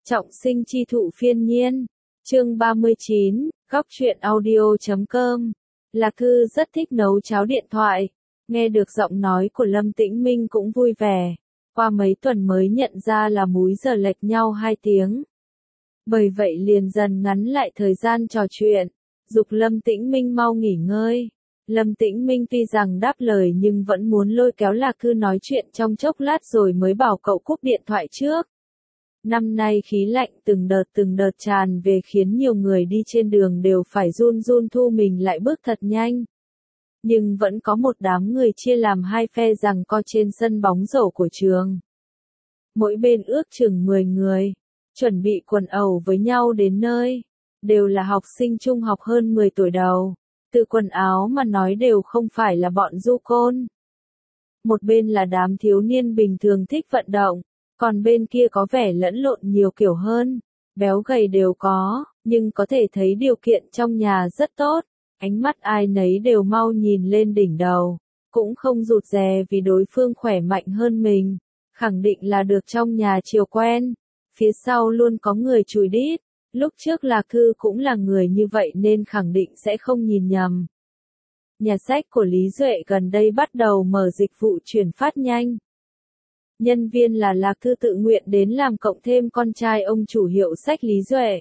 Trọng sinh chi thụ phiên nhiên. Chương 39, góc truyện audio.com. Lạc Thư rất thích nấu cháo điện thoại. Nghe được giọng nói của Lâm Tĩnh Minh cũng vui vẻ. Qua mấy tuần mới nhận ra là múi giờ lệch nhau 2 tiếng. Bởi vậy liền dần ngắn lại thời gian trò chuyện. Giục Lâm Tĩnh Minh mau nghỉ ngơi. Lâm Tĩnh Minh tuy rằng đáp lời nhưng vẫn muốn lôi kéo Lạc Thư nói chuyện trong chốc lát rồi mới bảo cậu cúp điện thoại trước. Năm nay khí lạnh từng đợt tràn về khiến nhiều người đi trên đường đều phải run run thu mình lại bước thật nhanh. Nhưng vẫn có một đám người chia làm hai phe giằng co trên sân bóng rổ của trường. Mỗi bên ước chừng 10 người, chuẩn bị quần ẩu với nhau đến nơi. Đều là học sinh trung học hơn 10 tuổi đầu. Từ quần áo mà nói đều không phải là bọn du côn. Một bên là đám thiếu niên bình thường thích vận động. Còn bên kia có vẻ lẫn lộn nhiều kiểu hơn, béo gầy đều có, nhưng có thể thấy điều kiện trong nhà rất tốt, ánh mắt ai nấy đều mau nhìn lên đỉnh đầu, cũng không rụt rè vì đối phương khỏe mạnh hơn mình, khẳng định là được trong nhà chiều quen, phía sau luôn có người chùi đít, lúc trước Lạc Thư cũng là người như vậy nên khẳng định sẽ không nhìn nhầm. Nhà sách của Lý Duệ gần đây bắt đầu mở dịch vụ chuyển phát nhanh. Nhân viên là Lạc Thư tự nguyện đến làm cộng thêm con trai ông chủ hiệu sách Lý Duệ.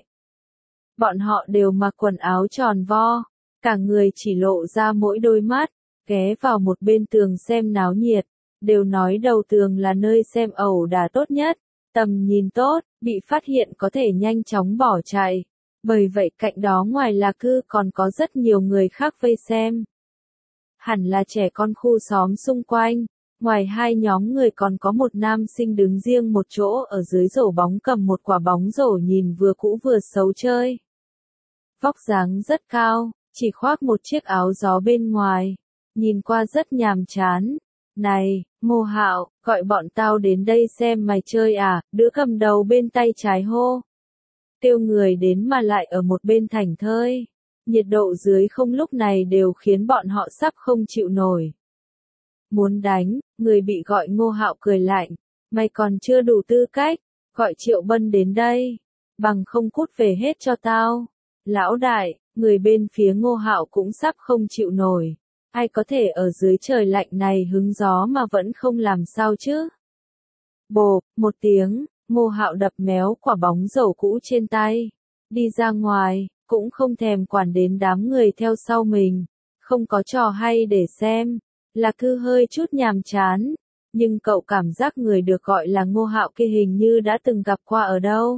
Bọn họ đều mặc quần áo tròn vo, cả người chỉ lộ ra mỗi đôi mắt, ghé vào một bên tường xem náo nhiệt, đều nói đầu tường là nơi xem ẩu đả tốt nhất, tầm nhìn tốt, bị phát hiện có thể nhanh chóng bỏ chạy. Bởi vậy cạnh đó ngoài Lạc Thư còn có rất nhiều người khác vây xem. Hẳn là trẻ con khu xóm xung quanh. Ngoài hai nhóm người còn có một nam sinh đứng riêng một chỗ ở dưới rổ bóng cầm một quả bóng rổ nhìn vừa cũ vừa xấu chơi. Vóc dáng rất cao, chỉ khoác một chiếc áo gió bên ngoài, nhìn qua rất nhàm chán. Này, Ngô Hạo, gọi bọn tao đến đây xem mày chơi à, đứa cầm đầu bên tay trái hô. Kêu người đến mà lại ở một bên thảnh thơi. Nhiệt độ dưới không lúc này đều khiến bọn họ sắp không chịu nổi. Muốn đánh, người bị gọi Ngô Hạo cười lạnh, mày còn chưa đủ tư cách, gọi Triệu Bân đến đây, bằng không cút về hết cho tao. Lão đại, người bên phía Ngô Hạo cũng sắp không chịu nổi, ai có thể ở dưới trời lạnh này hứng gió mà vẫn không làm sao chứ. Bộp, một tiếng, Ngô Hạo đập méo quả bóng rổ cũ trên tay, đi ra ngoài, cũng không thèm quản đến đám người theo sau mình, không có trò hay để xem. Lạc Thư hơi chút nhàm chán, nhưng cậu cảm giác người được gọi là Ngô Hạo kia hình như đã từng gặp qua ở đâu.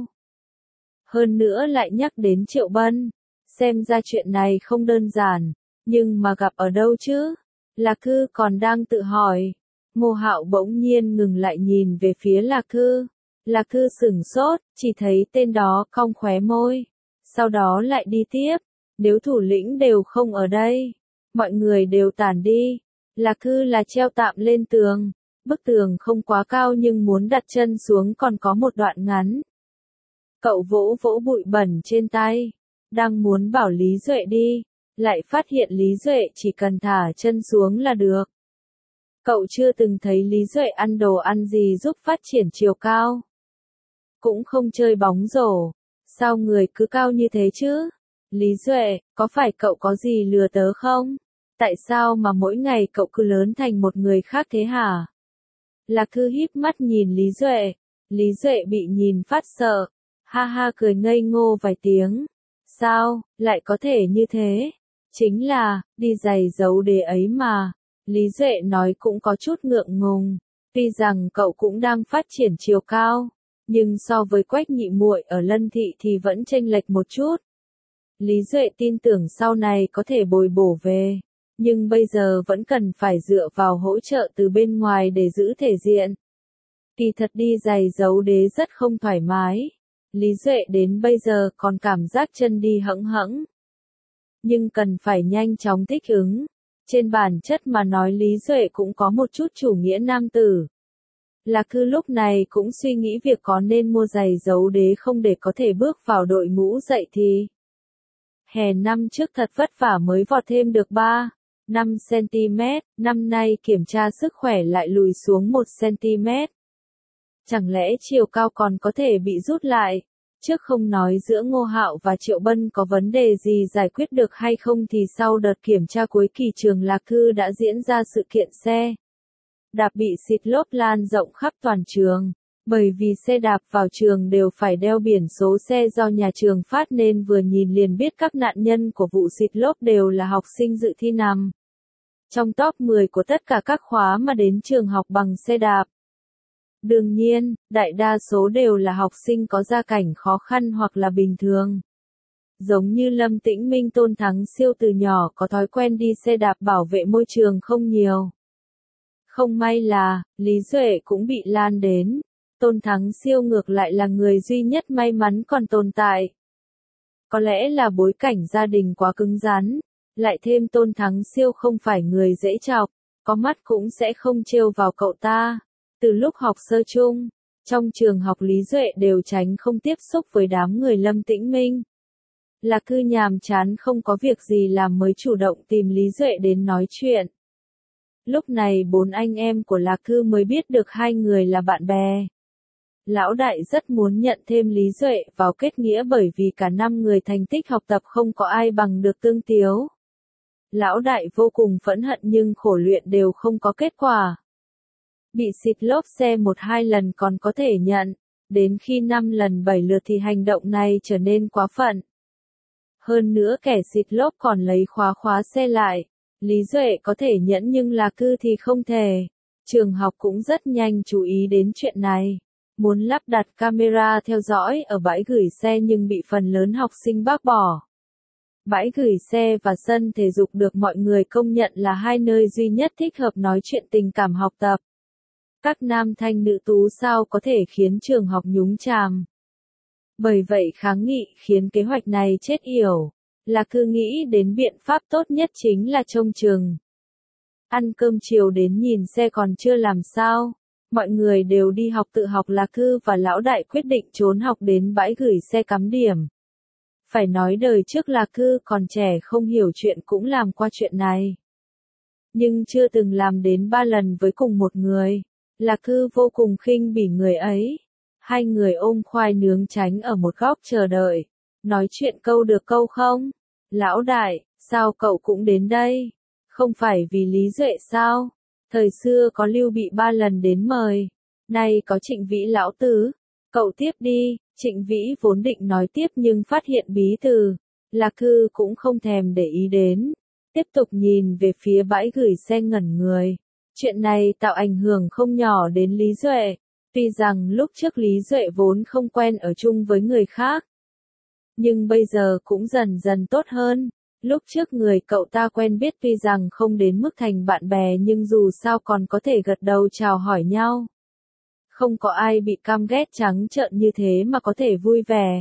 Hơn nữa lại nhắc đến Triệu Bân, xem ra chuyện này không đơn giản, nhưng mà gặp ở đâu chứ? Lạc Thư còn đang tự hỏi. Ngô Hạo bỗng nhiên ngừng lại nhìn về phía Lạc Thư. Lạc Thư sửng sốt, chỉ thấy tên đó cong khóe môi. Sau đó lại đi tiếp, nếu thủ lĩnh đều không ở đây, mọi người đều tản đi. Lạc Thư là treo tạm lên tường, bức tường không quá cao nhưng muốn đặt chân xuống còn có một đoạn ngắn. Cậu vỗ vỗ bụi bẩn trên tay, đang muốn bảo Lý Duệ đi, lại phát hiện Lý Duệ chỉ cần thả chân xuống là được. Cậu chưa từng thấy Lý Duệ ăn đồ ăn gì giúp phát triển chiều cao. Cũng không chơi bóng rổ, sao người cứ cao như thế chứ? Lý Duệ, có phải cậu có gì lừa tớ không? Tại sao mà mỗi ngày cậu cứ lớn thành một người khác thế hả? Lạc Thư híp mắt nhìn Lý Duệ. Lý Duệ bị nhìn phát sợ. Ha ha cười ngây ngô vài tiếng. Sao, lại có thể như thế? Chính là, đi giày giấu đế ấy mà. Lý Duệ nói cũng có chút ngượng ngùng. Tuy rằng cậu cũng đang phát triển chiều cao. Nhưng so với Quách nhị muội ở Lân Thị thì vẫn chênh lệch một chút. Lý Duệ tin tưởng sau này có thể bồi bổ về. Nhưng bây giờ vẫn cần phải dựa vào hỗ trợ từ bên ngoài để giữ thể diện. Kỳ thật đi giày giấu đế rất không thoải mái. Lý Duệ đến bây giờ còn cảm giác chân đi hẫng hẫng. Nhưng cần phải nhanh chóng thích ứng. Trên bản chất mà nói Lý Duệ cũng có một chút chủ nghĩa nam tử. Lạc Thư lúc này cũng suy nghĩ việc có nên mua giày giấu đế không để có thể bước vào đội ngũ dậy thì. Hè năm trước thật vất vả mới vọt thêm được 5 cm, năm nay kiểm tra sức khỏe lại lùi xuống 1 cm. Chẳng lẽ chiều cao còn có thể bị rút lại? trước không nói giữa Ngô Hạo và Triệu Bân có vấn đề gì giải quyết được hay không thì sau đợt kiểm tra cuối kỳ trường Lạc Thư đã diễn ra sự kiện xe đạp bị xịt lốp lan rộng khắp toàn trường. Bởi vì xe đạp vào trường đều phải đeo biển số xe do nhà trường phát nên vừa nhìn liền biết các nạn nhân của vụ xịt lốp đều là học sinh dự thi nằm trong top 10 của tất cả các khóa mà đến trường học bằng xe đạp. Đương nhiên, đại đa số đều là học sinh có gia cảnh khó khăn hoặc là bình thường. Giống như Lâm Tĩnh Minh, Tôn Thắng Siêu từ nhỏ có thói quen đi xe đạp bảo vệ môi trường không nhiều. Không may là, Lý Duệ cũng bị lan đến. Tôn Thắng Siêu ngược lại là người duy nhất may mắn còn tồn tại. Có lẽ là bối cảnh gia đình quá cứng rắn, lại thêm Tôn Thắng Siêu không phải người dễ chọc, có mắt cũng sẽ không trêu vào cậu ta. Từ lúc học sơ chung, trong trường học Lý Duệ đều tránh không tiếp xúc với đám người Lâm Tĩnh Minh. Lạc Thư nhàm chán không có việc gì làm mới chủ động tìm Lý Duệ đến nói chuyện. Lúc này 4 anh em của Lạc Thư mới biết được hai người là bạn bè. Lão đại rất muốn nhận thêm Lý Duệ vào kết nghĩa bởi vì cả 5 người thành tích học tập không có ai bằng được Tương Tiếu. Lão đại vô cùng phẫn hận nhưng khổ luyện đều không có kết quả. Bị xịt lốp xe 1-2 lần còn có thể nhận, đến khi 5 lần 7 lượt thì hành động này trở nên quá phận. Hơn nữa kẻ xịt lốp còn lấy khóa xe lại. Lý Duệ có thể nhẫn nhưng Lạc Thư thì không thể. Trường học cũng rất nhanh chú ý đến chuyện này. Muốn lắp đặt camera theo dõi ở bãi gửi xe nhưng bị phần lớn học sinh bác bỏ. Bãi gửi xe và sân thể dục được mọi người công nhận là hai nơi duy nhất thích hợp nói chuyện tình cảm học tập. Các nam thanh nữ tú sao có thể khiến trường học nhúng chàm. Bởi vậy kháng nghị khiến kế hoạch này chết yểu. Lạc Thư nghĩ đến biện pháp tốt nhất chính là trông chừng. Ăn cơm chiều đến nhìn xe còn chưa làm sao. Mọi người đều đi học tự học, Lạc Thư và lão đại quyết định trốn học đến bãi gửi xe cắm điểm. Phải nói đời trước Lạc Thư còn trẻ không hiểu chuyện cũng làm qua chuyện này. Nhưng chưa từng làm đến 3 lần với cùng một người. Lạc Thư vô cùng khinh bỉ người ấy. Hai người ôm khoai nướng tránh ở một góc chờ đợi. Nói chuyện câu được câu không? Lão đại, sao cậu cũng đến đây? Không phải vì Lý Duệ sao? Thời xưa có Lưu Bị 3 lần đến mời. Nay có Trịnh Vĩ lão tứ. Cậu tiếp đi. Trịnh Vĩ vốn định nói tiếp nhưng phát hiện bí từ. Lạc Thư cũng không thèm để ý đến. Tiếp tục nhìn về phía bãi gửi xe ngẩn người. Chuyện này tạo ảnh hưởng không nhỏ đến Lý Duệ. Tuy rằng lúc trước Lý Duệ vốn không quen ở chung với người khác. Nhưng bây giờ cũng dần dần tốt hơn. Lúc trước người cậu ta quen biết tuy rằng không đến mức thành bạn bè nhưng dù sao còn có thể gật đầu chào hỏi nhau. Không có ai bị căm ghét trắng trợn như thế mà có thể vui vẻ.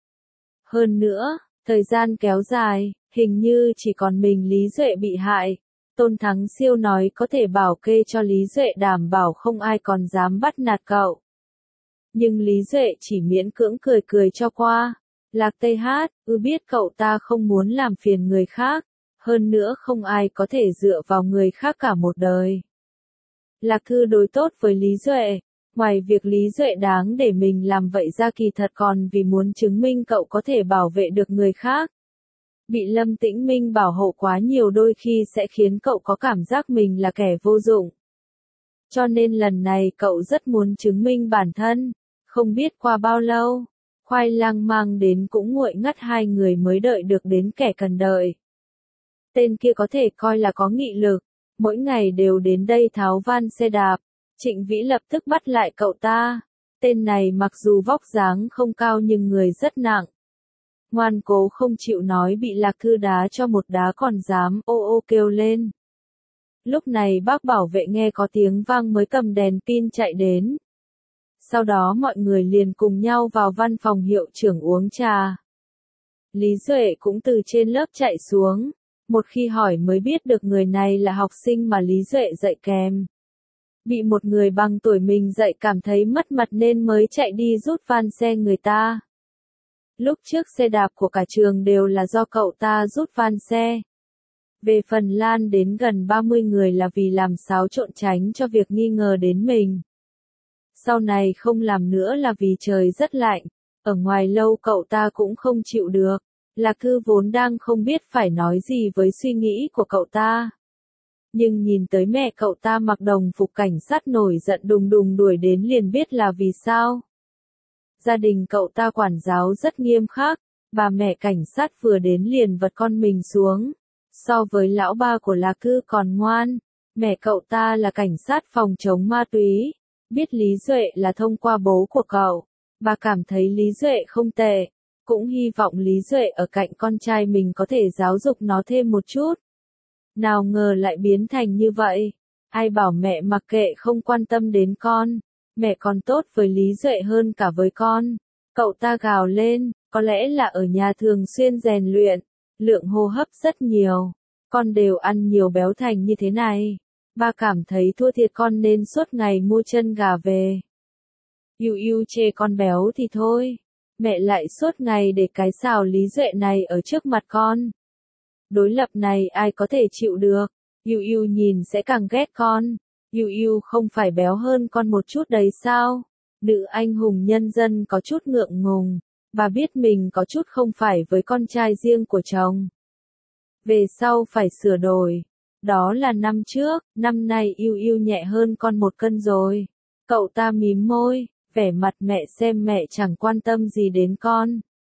Hơn nữa, thời gian kéo dài, hình như chỉ còn mình Lý Duệ bị hại. Tôn Thắng Siêu nói có thể bảo kê cho Lý Duệ đảm bảo không ai còn dám bắt nạt cậu. Nhưng Lý Duệ chỉ miễn cưỡng cười cho qua. Lạc TH, biết cậu ta không muốn làm phiền người khác. Hơn nữa không ai có thể dựa vào người khác cả một đời. Lạc Thư đối tốt với Lý Duệ. Ngoài việc Lý Duệ đáng để mình làm vậy ra kỳ thật còn vì muốn chứng minh cậu có thể bảo vệ được người khác. Bị Lâm Tĩnh Minh bảo hộ quá nhiều đôi khi sẽ khiến cậu có cảm giác mình là kẻ vô dụng. Cho nên lần này cậu rất muốn chứng minh bản thân. Không biết qua bao lâu, khoai lang mang đến cũng nguội ngắt, hai người mới đợi được đến kẻ cần đợi. Tên kia có thể coi là có nghị lực, mỗi ngày đều đến đây tháo van xe đạp. Trịnh Vĩ lập tức bắt lại cậu ta. Tên này mặc dù vóc dáng không cao nhưng người rất nặng. Ngoan cố không chịu nói, bị Lạc Thư đá cho một đá còn dám ô kêu lên. Lúc này bác bảo vệ nghe có tiếng vang mới cầm đèn pin chạy đến. Sau đó mọi người liền cùng nhau vào văn phòng hiệu trưởng uống trà. Lý Duệ cũng từ trên lớp chạy xuống. Một khi hỏi mới biết được người này là học sinh mà Lý Duệ dạy kèm. Bị một người bằng tuổi mình dạy cảm thấy mất mặt nên mới chạy đi rút van xe người ta. Lúc trước xe đạp của cả trường đều là do cậu ta rút van xe. Về phần lan đến gần 30 người là vì làm xáo trộn tránh cho việc nghi ngờ đến mình. Sau này không làm nữa là vì trời rất lạnh. Ở ngoài lâu cậu ta cũng không chịu được. Lạc Thư vốn đang không biết phải nói gì với suy nghĩ của cậu ta. Nhưng nhìn tới mẹ cậu ta mặc đồng phục cảnh sát nổi giận đùng đùng đuổi đến liền biết là vì sao. Gia đình cậu ta quản giáo rất nghiêm khắc, bà mẹ cảnh sát vừa đến liền vật con mình xuống. So với lão ba của Lạc Thư còn ngoan, mẹ cậu ta là cảnh sát phòng chống ma túy, biết Lý Duệ là thông qua bố của cậu. Bà cảm thấy Lý Duệ không tệ, cũng hy vọng Lý Duệ ở cạnh con trai mình có thể giáo dục nó thêm một chút. Nào ngờ lại biến thành như vậy. Ai bảo mẹ mặc kệ không quan tâm đến con, mẹ còn tốt với Lý Duệ hơn cả với con. Cậu ta gào lên, có lẽ là ở nhà thường xuyên rèn luyện, lượng hô hấp rất nhiều, con đều ăn nhiều béo thành như thế này. Ba cảm thấy thua thiệt con nên suốt ngày mua chân gà về. Yêu yêu chê con béo thì thôi, mẹ lại suốt ngày để cái xào Lý Duệ này ở trước mặt con. Đối lập này ai có thể chịu được, yêu yêu nhìn sẽ càng ghét con. Yêu yêu không phải béo hơn con một chút đấy sao? Nữ anh hùng nhân dân có chút ngượng ngùng, bà biết mình có chút không phải với con trai riêng của chồng. Về sau phải sửa đổi. Đó là năm trước, năm nay yêu yêu nhẹ hơn con 1 cân rồi. Cậu ta mím môi, vẻ mặt mẹ xem mẹ chẳng quan tâm gì đến con.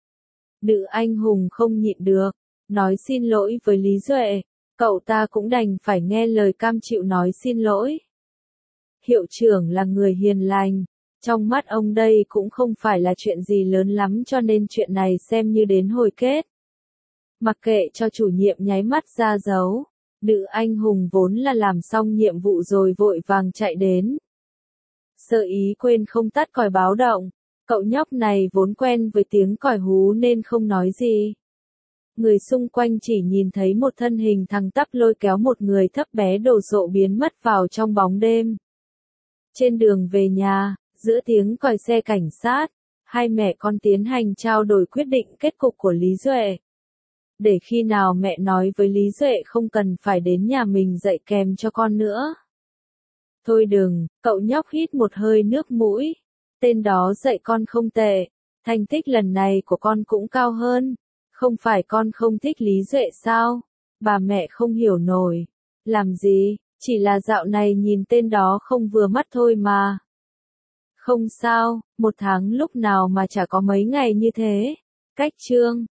Nữ anh hùng không nhịn được, nói xin lỗi với Lý Duệ. Cậu ta cũng đành phải nghe lời cam chịu nói xin lỗi. Hiệu trưởng là người hiền lành, trong mắt ông đây cũng không phải là chuyện gì lớn lắm cho nên chuyện này xem như đến hồi kết. Mặc kệ cho chủ nhiệm nháy mắt ra dấu, nữ anh hùng vốn là làm xong nhiệm vụ rồi vội vàng chạy đến. Sơ ý quên không tắt còi báo động, cậu nhóc này vốn quen với tiếng còi hú nên không nói gì. Người xung quanh chỉ nhìn thấy một thân hình thẳng tắp lôi kéo một người thấp bé đồ sộ biến mất vào trong bóng đêm. Trên đường về nhà, giữa tiếng còi xe cảnh sát, hai mẹ con tiến hành trao đổi quyết định kết cục của Lý Duệ. Để khi nào mẹ nói với Lý Duệ không cần phải đến nhà mình dạy kèm cho con nữa. Thôi đừng, cậu nhóc hít một hơi nước mũi. Tên đó dạy con không tệ, thành tích lần này của con cũng cao hơn. Không phải con không thích Lý Duệ sao? Bà mẹ không hiểu nổi. Làm gì, chỉ là dạo này nhìn tên đó không vừa mắt thôi mà. Không sao, 1 tháng lúc nào mà chả có mấy ngày như thế. Cách chương